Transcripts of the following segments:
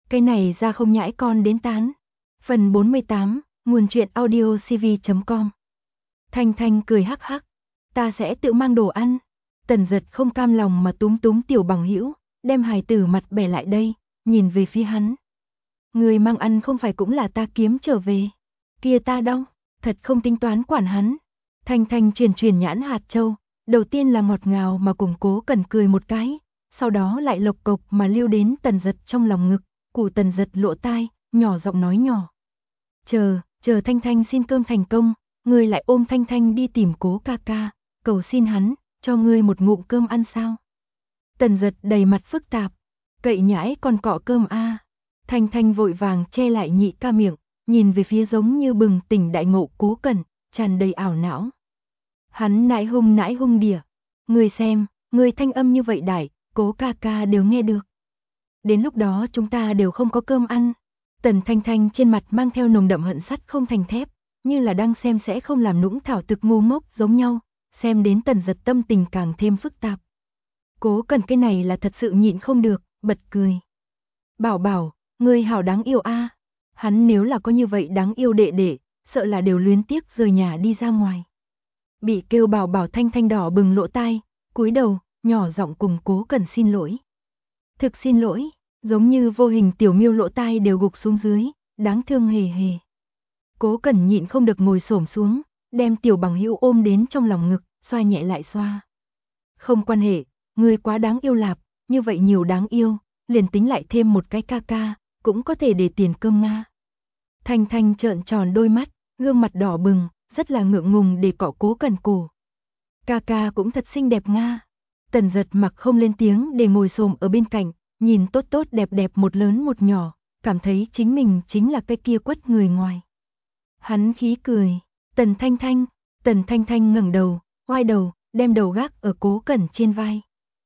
Cái này ra không nhãi con đến tán. Phần 48, nguồn truyện audio cv.com. Thanh Thanh cười hắc hắc, ta sẽ tự mang đồ ăn. Tần Giật không cam lòng mà túm túm Tiểu Bằng Hữu, đem hài tử mặt bẻ lại đây, nhìn về phía hắn. Người mang ăn không phải cũng là ta kiếm trở về. Kia ta đâu, thật không tính toán quản hắn. Thanh Thanh truyền nhãn hạt châu, đầu tiên là ngọt ngào mà cùng Cố Cẩn cười một cái, sau đó lại lộc cộc mà lưu đến Tần Giật trong lòng ngực, cụ Tần Giật lỗ tai, nhỏ giọng nói nhỏ. Chờ Thanh Thanh xin cơm thành công, ngươi lại ôm Thanh Thanh đi tìm Cố ca ca, cầu xin hắn, cho ngươi một ngụm cơm ăn sao. Tần Giật đầy mặt phức tạp, cậy nhãi còn cọ cơm a. Thanh Thanh vội vàng che lại nhị ca miệng, nhìn về phía giống như bừng tỉnh đại ngộ Cố Cẩn, tràn đầy ảo não. Hắn nãi hung đỉa, ngươi xem, ngươi thanh âm như vậy đại, Cố ca ca đều nghe được. Đến lúc đó chúng ta đều không có cơm ăn. Tần Thanh Thanh trên mặt mang theo nồng đậm hận sắt không thành thép, như là đang xem sẽ không làm nũng thảo thực ngu ngốc giống nhau, xem đến Tần Giật tâm tình càng thêm phức tạp. Cố Cẩn cái này là thật sự nhịn không được, bật cười. Bảo, ngươi hảo đáng yêu a. Hắn nếu là có như vậy đáng yêu đệ đệ, sợ là đều luyến tiếc rời nhà đi ra ngoài. Bị kêu bảo Thanh Thanh đỏ bừng lỗ tai, cúi đầu, nhỏ giọng cùng Cố Cẩn xin lỗi. Thực xin lỗi, giống như vô hình tiểu miêu lỗ tai đều gục xuống dưới, đáng thương hề hề. Cố Cẩn nhịn không được ngồi xổm xuống, đem Tiểu Bằng Hữu ôm đến trong lòng ngực, xoa nhẹ lại xoa. Không quan hệ, ngươi quá đáng yêu lạp, như vậy nhiều đáng yêu, liền tính lại thêm một cái ca ca, cũng có thể để tiền cơm Nga. Thanh Thanh trợn tròn đôi mắt, gương mặt đỏ bừng, rất là ngượng ngùng để cọ Cố Cẩn cổ. Ca ca cũng thật xinh đẹp Nga. Tần Giật mặc không lên tiếng để ngồi xổm ở bên cạnh, nhìn tốt đẹp một lớn một nhỏ, cảm thấy chính mình chính là cái kia quất người ngoài. Hắn khí cười, Tần Thanh Thanh ngẩng đầu, oai đầu, đem đầu gác ở Cố Cẩn trên vai.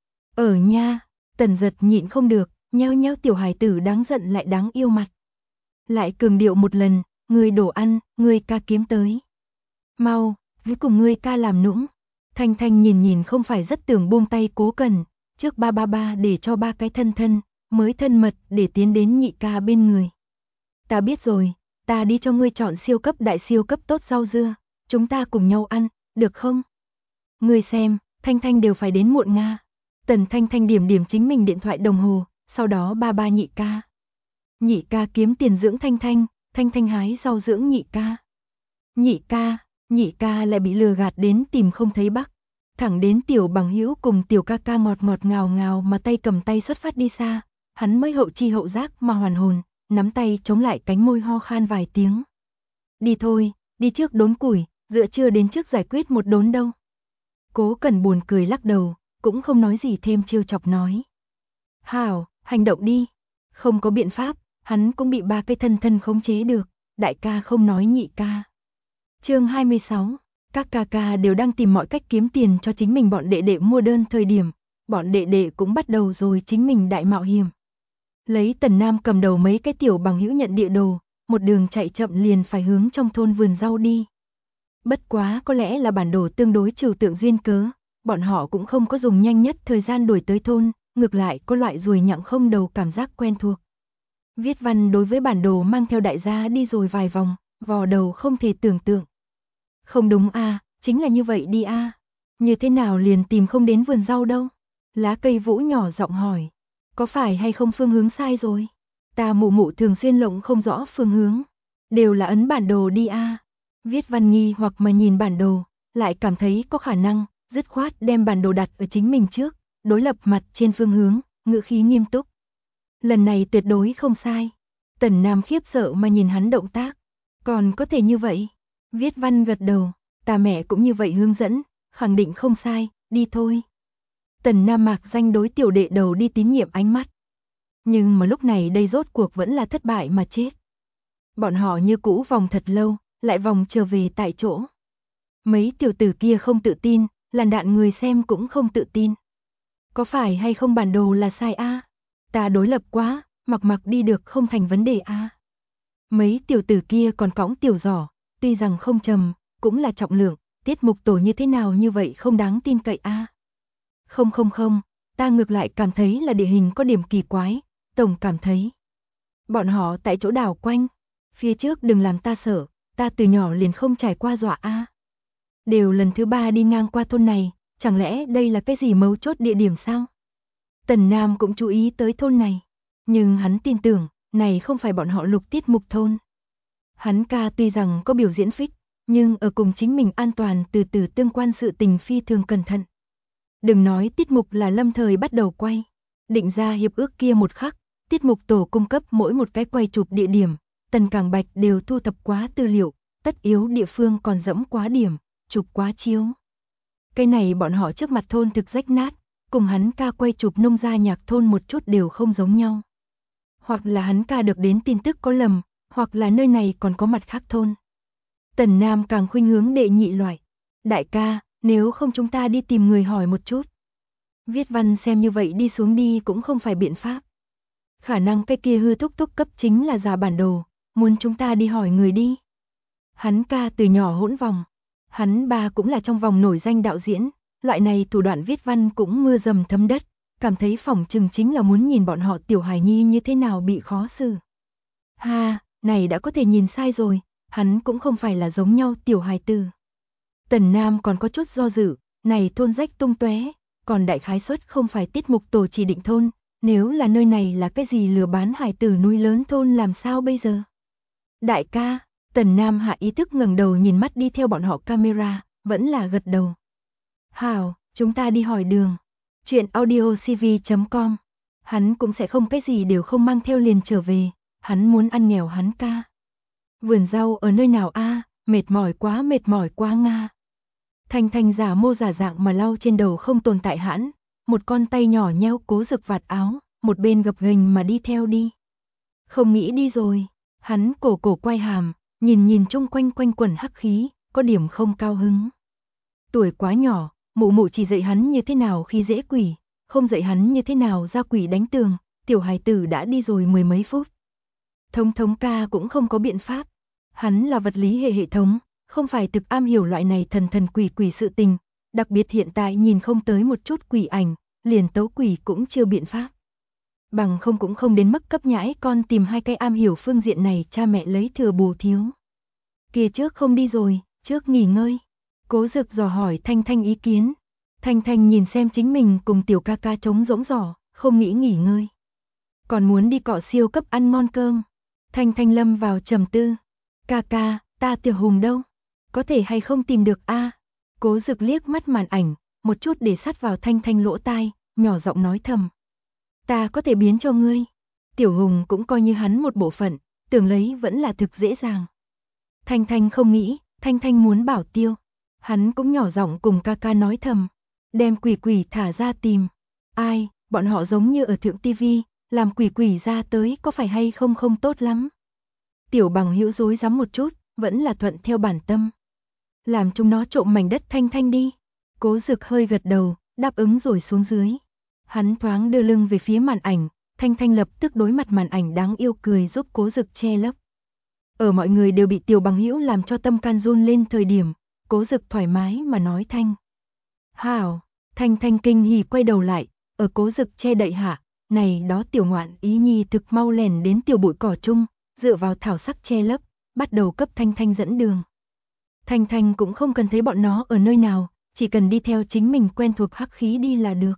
Ở nha, Tần Giật nhịn không được, nheo tiểu hài tử đáng giận lại đáng yêu mặt. Lại cường điệu một lần, ngươi đổ ăn, ngươi ca kiếm tới. Mau, với cùng ngươi ca làm nũng. Thanh Thanh nhìn không phải rất tưởng buông tay Cố Cẩn, trước ba để cho ba cái thân, mới thân mật để tiến đến nhị ca bên người. Ta biết rồi, ta đi cho ngươi chọn siêu cấp đại siêu cấp tốt rau dưa, chúng ta cùng nhau ăn, được không? Ngươi xem, Thanh Thanh đều phải đến muộn Nga. Tần Thanh Thanh điểm chính mình điện thoại đồng hồ, sau đó ba nhị ca. Nhị ca kiếm tiền dưỡng Thanh Thanh hái rau dưỡng nhị ca. Nhị ca lại bị lừa gạt đến tìm không thấy bắc. Thẳng đến Tiểu Bằng Hữu cùng Tiểu ca ca ngọt ngào mà tay cầm tay xuất phát đi xa, hắn mới hậu chi hậu giác mà hoàn hồn, nắm tay chống lại cánh môi ho khan vài tiếng. Đi thôi, đi trước đốn củi, giữa trưa đến trước giải quyết một đốn đâu. Cố Cẩn buồn cười lắc đầu, cũng không nói gì thêm trêu chọc nói. Hảo, hành động đi. Không có biện pháp, hắn cũng bị ba cái thân khống chế được, đại ca không nói nhị ca. Chương 26, các ca ca đều đang tìm mọi cách kiếm tiền cho chính mình bọn đệ đệ mua đơn thời điểm, bọn đệ đệ cũng bắt đầu rồi chính mình đại mạo hiểm. Lấy Tần Nam cầm đầu mấy cái Tiểu Bằng Hữu nhận địa đồ, một đường chạy chậm liền phải hướng trong thôn vườn rau đi. Bất quá có lẽ là bản đồ tương đối trừu tượng duyên cớ, bọn họ cũng không có dùng nhanh nhất thời gian đuổi tới thôn, ngược lại có loại ruồi nhặng không đầu cảm giác quen thuộc. Viết văn đối với bản đồ mang theo đại gia đi rồi vài vòng, vò đầu không thể tưởng tượng. Không đúng a, chính là như vậy đi a. Như thế nào liền tìm không đến vườn rau đâu? Lá cây Vũ nhỏ giọng hỏi, có phải hay không phương hướng sai rồi? Ta mụ thường xuyên lộng không rõ phương hướng, đều là ấn bản đồ đi a. Viết văn nghi hoặc mà nhìn bản đồ, lại cảm thấy có khả năng, dứt khoát đem bản đồ đặt ở chính mình trước, đối lập mặt trên phương hướng, ngữ khí nghiêm túc. Lần này tuyệt đối không sai. Tần Nam khiếp sợ mà nhìn hắn động tác, còn có thể như vậy? Viết văn gật đầu, ta mẹ cũng như vậy hướng dẫn, khẳng định không sai, đi thôi. Tần Nam mạc danh đối tiểu đệ đầu đi tín nhiệm ánh mắt. Nhưng mà lúc này đây rốt cuộc vẫn là thất bại mà chết. Bọn họ như cũ vòng thật lâu, lại vòng trở về tại chỗ. Mấy tiểu tử kia không tự tin, làn đạn người xem cũng không tự tin. Có phải hay không bản đồ là sai a? Ta đối lập quá, mặc đi được không thành vấn đề a. Mấy tiểu tử kia còn cõng tiểu giỏ, tuy rằng không trầm, cũng là trọng lượng, tiết mục tổ như thế nào như vậy không đáng tin cậy a. Không, ta ngược lại cảm thấy là địa hình có điểm kỳ quái, tổng cảm thấy. Bọn họ tại chỗ đảo quanh. Phía trước đừng làm ta sợ, ta từ nhỏ liền không trải qua dọa a. Đều lần thứ 3 đi ngang qua thôn này, chẳng lẽ đây là cái gì mấu chốt địa điểm sao? Tần Nam cũng chú ý tới thôn này, nhưng hắn tin tưởng, này không phải bọn họ Lục Tiết Mục thôn. Hắn ca tuy rằng có biểu diễn phích, nhưng ở cùng chính mình an toàn từ từ tương quan sự tình phi thường cẩn thận. Đừng nói tiết mục là lâm thời bắt đầu quay, định ra hiệp ước kia một khắc, tiết mục tổ cung cấp mỗi một cái quay chụp địa điểm, Tần Cảng Bạch đều thu thập quá tư liệu, tất yếu địa phương còn dẫm quá điểm, chụp quá chiếu. Cái này bọn họ trước mặt thôn thực rách nát, cùng hắn ca quay chụp nông gia nhạc thôn một chút đều không giống nhau. Hoặc là hắn ca được đến tin tức có lầm, hoặc là nơi này còn có mặt khác thôn. Tần Nam càng khuynh hướng đệ nhị loại. Đại ca, nếu không chúng ta đi tìm người hỏi một chút. Viết văn xem như vậy đi xuống đi cũng không phải biện pháp. Khả năng cái kia hư thúc thúc cấp chính là giả bản đồ, muốn chúng ta đi hỏi người đi. Hắn ca từ nhỏ hỗn vòng. Hắn ba cũng là trong vòng nổi danh đạo diễn, loại này thủ đoạn viết văn cũng mưa dầm thấm đất, cảm thấy phỏng chừng chính là muốn nhìn bọn họ tiểu hài nhi như thế nào bị khó xử. Ha, này đã có thể nhìn sai rồi, hắn cũng không phải là giống nhau tiểu hài tử. Tần Nam còn có chút do dự, này thôn rách tung tóe, còn đại khái suất không phải tiết mục tổ chỉ định thôn, nếu là nơi này là cái gì lừa bán hài tử nuôi lớn thôn làm sao bây giờ? Đại ca, Tần Nam hạ ý thức ngẩng đầu nhìn mắt đi theo bọn họ camera, vẫn là gật đầu. Hảo, chúng ta đi hỏi đường. Chuyện audiocv.com. Hắn cũng sẽ không cái gì đều không mang theo liền trở về, hắn muốn ăn nghèo hắn ca. Vườn rau ở nơi nào a? Mệt mỏi quá nga. Thanh Thanh giả mô giả dạng mà lau trên đầu không tồn tại hãn, một con tay nhỏ nheo cố rực vạt áo, một bên gập ghềnh mà đi theo đi. Không nghĩ đi rồi, hắn cổ quay hàm, nhìn chung quanh quẩn hắc khí, có điểm không cao hứng. Tuổi quá nhỏ, mụ chỉ dạy hắn như thế nào khi dễ quỷ, không dạy hắn như thế nào ra quỷ đánh tường, tiểu hài tử đã đi rồi mười mấy phút. Thống ca cũng không có biện pháp, hắn là vật lý hệ thống, không phải thực am hiểu loại này thần quỷ sự tình, đặc biệt hiện tại nhìn không tới một chút quỷ ảnh, liền tấu quỷ cũng chưa biện pháp. Bằng không cũng không đến mức cấp nhãi con tìm hai cái am hiểu phương diện này cha mẹ lấy thừa bù thiếu. Kia trước không đi rồi, trước nghỉ ngơi. Cố Dực dò hỏi Thanh Thanh ý kiến. Thanh Thanh nhìn xem chính mình cùng tiểu ca ca trống rỗng giỏ, không nghĩ nghỉ ngơi. Còn muốn đi cọ siêu cấp ăn ngon cơm. Thanh Thanh lâm vào trầm tư. Ca ca, ta Tiểu Hùng đâu? Có thể hay không tìm được a? Cố Dực liếc mắt màn ảnh, một chút để sát vào Thanh Thanh lỗ tai, nhỏ giọng nói thầm. Ta có thể biến cho ngươi. Tiểu Hùng cũng coi như hắn một bộ phận, tưởng lấy vẫn là thực dễ dàng. Thanh Thanh không nghĩ, Thanh Thanh muốn bảo tiêu. Hắn cũng nhỏ giọng cùng ca ca nói thầm, đem quỷ thả ra tìm. Ai, bọn họ giống như ở thượng tivi, làm quỷ ra tới có phải hay không không tốt lắm. Tiểu Bằng Hữu rối rắm một chút, vẫn là thuận theo bản tâm. Làm chúng nó trộm mảnh đất Thanh Thanh đi. Cố Dực hơi gật đầu, đáp ứng rồi xuống dưới. Hắn thoáng đưa lưng về phía màn ảnh, Thanh Thanh lập tức đối mặt màn ảnh đáng yêu cười giúp Cố Dực che lấp. Ở mọi người đều bị Tiểu Bằng Hữu làm cho tâm can run lên thời điểm, Cố Dực thoải mái mà nói Thanh. Hảo, Thanh Thanh kinh hỉ quay đầu lại, ở Cố Dực che đậy hạ, này đó tiểu ngoạn ý nhi thực mau lèn đến tiểu bụi cỏ chung, dựa vào thảo sắc che lấp, bắt đầu cấp Thanh Thanh dẫn đường. Thanh Thanh cũng không cần thấy bọn nó ở nơi nào, chỉ cần đi theo chính mình quen thuộc hắc khí đi là được.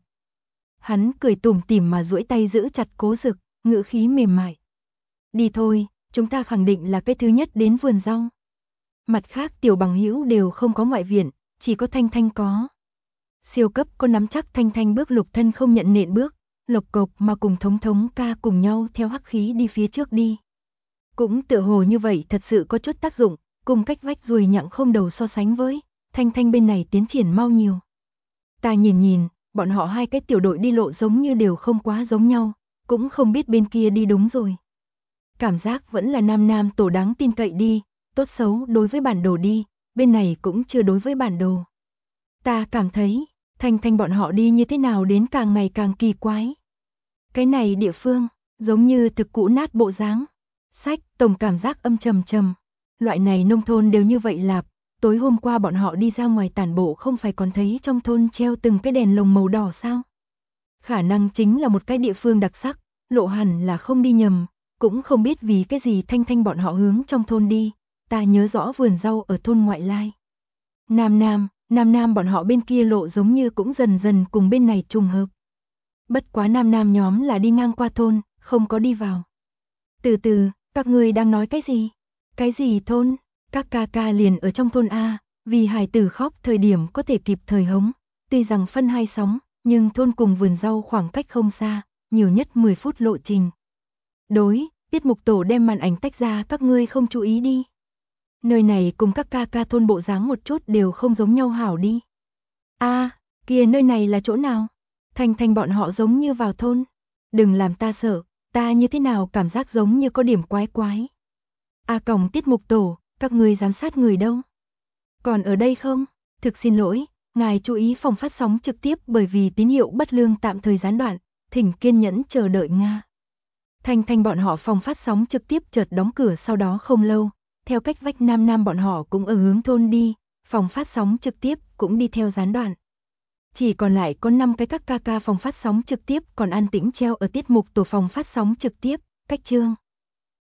Hắn cười tủm tỉm mà duỗi tay giữ chặt Cố Dực, ngữ khí mềm mại. Đi thôi, chúng ta khẳng định là cái thứ nhất đến vườn rau. Mặt khác Tiểu Bằng Hữu đều không có ngoại viện, chỉ có Thanh Thanh có. Siêu cấp có nắm chắc Thanh Thanh bước lục thân không nhận nện bước, lộc cộc mà cùng thống ca cùng nhau theo hắc khí đi phía trước đi. Cũng tựa hồ như vậy thật sự có chút tác dụng, cùng cách vách ruồi nhặng không đầu so sánh với, Thanh Thanh bên này tiến triển mau nhiều. Ta nhìn, bọn họ hai cái tiểu đội đi lộ giống như đều không quá giống nhau, cũng không biết bên kia đi đúng rồi. Cảm giác vẫn là nam tổ đáng tin cậy đi, tốt xấu đối với bản đồ đi, bên này cũng chưa đối với bản đồ. Ta cảm thấy, Thanh Thanh bọn họ đi như thế nào đến càng ngày càng kỳ quái. Cái này địa phương, giống như thực cũ nát bộ dáng. Sách, tổng cảm giác âm trầm. Loại này nông thôn đều như vậy lạp, tối hôm qua bọn họ đi ra ngoài tản bộ không phải còn thấy trong thôn treo từng cái đèn lồng màu đỏ sao? Khả năng chính là một cái địa phương đặc sắc, lộ hẳn là không đi nhầm, Cũng không biết vì cái gì Thanh Thanh bọn họ hướng trong thôn đi, ta nhớ rõ vườn rau ở thôn ngoại lai. Nam bọn họ bên kia lộ giống như cũng dần dần cùng bên này trùng hợp. Bất quá Nam nhóm là đi ngang qua thôn, không có đi vào. Từ từ, các người đang nói cái gì? Cái gì thôn? Các ca ca liền ở trong thôn A, vì hài tử khóc thời điểm có thể kịp thời hống. Tuy rằng phân hai sóng, nhưng thôn cùng vườn rau khoảng cách không xa, nhiều nhất 10 phút lộ trình. Đối, tiết mục tổ đem màn ảnh tách ra, các ngươi không chú ý đi. Nơi này cùng các ca ca thôn bộ dáng một chút đều không giống nhau hảo đi. Kìa nơi này là chỗ nào? Thanh Thanh bọn họ giống như vào thôn. Đừng làm ta sợ, ta như thế nào cảm giác giống như có điểm quái quái. Còng tiết mục tổ, các ngươi giám sát người đâu? Còn ở đây không? Thực xin lỗi, ngài chú ý phòng phát sóng trực tiếp bởi vì tín hiệu bất lương tạm thời gián đoạn, thỉnh kiên nhẫn chờ đợi Nga. Thanh Thanh bọn họ phòng phát sóng trực tiếp chợt đóng cửa sau đó không lâu, theo cách vách Nam bọn họ cũng ở hướng thôn đi, phòng phát sóng trực tiếp cũng đi theo gián đoạn. Chỉ còn lại có 5 cái các ca ca phòng phát sóng trực tiếp còn an tĩnh treo ở tiết mục tổ phòng phát sóng trực tiếp, cách chương.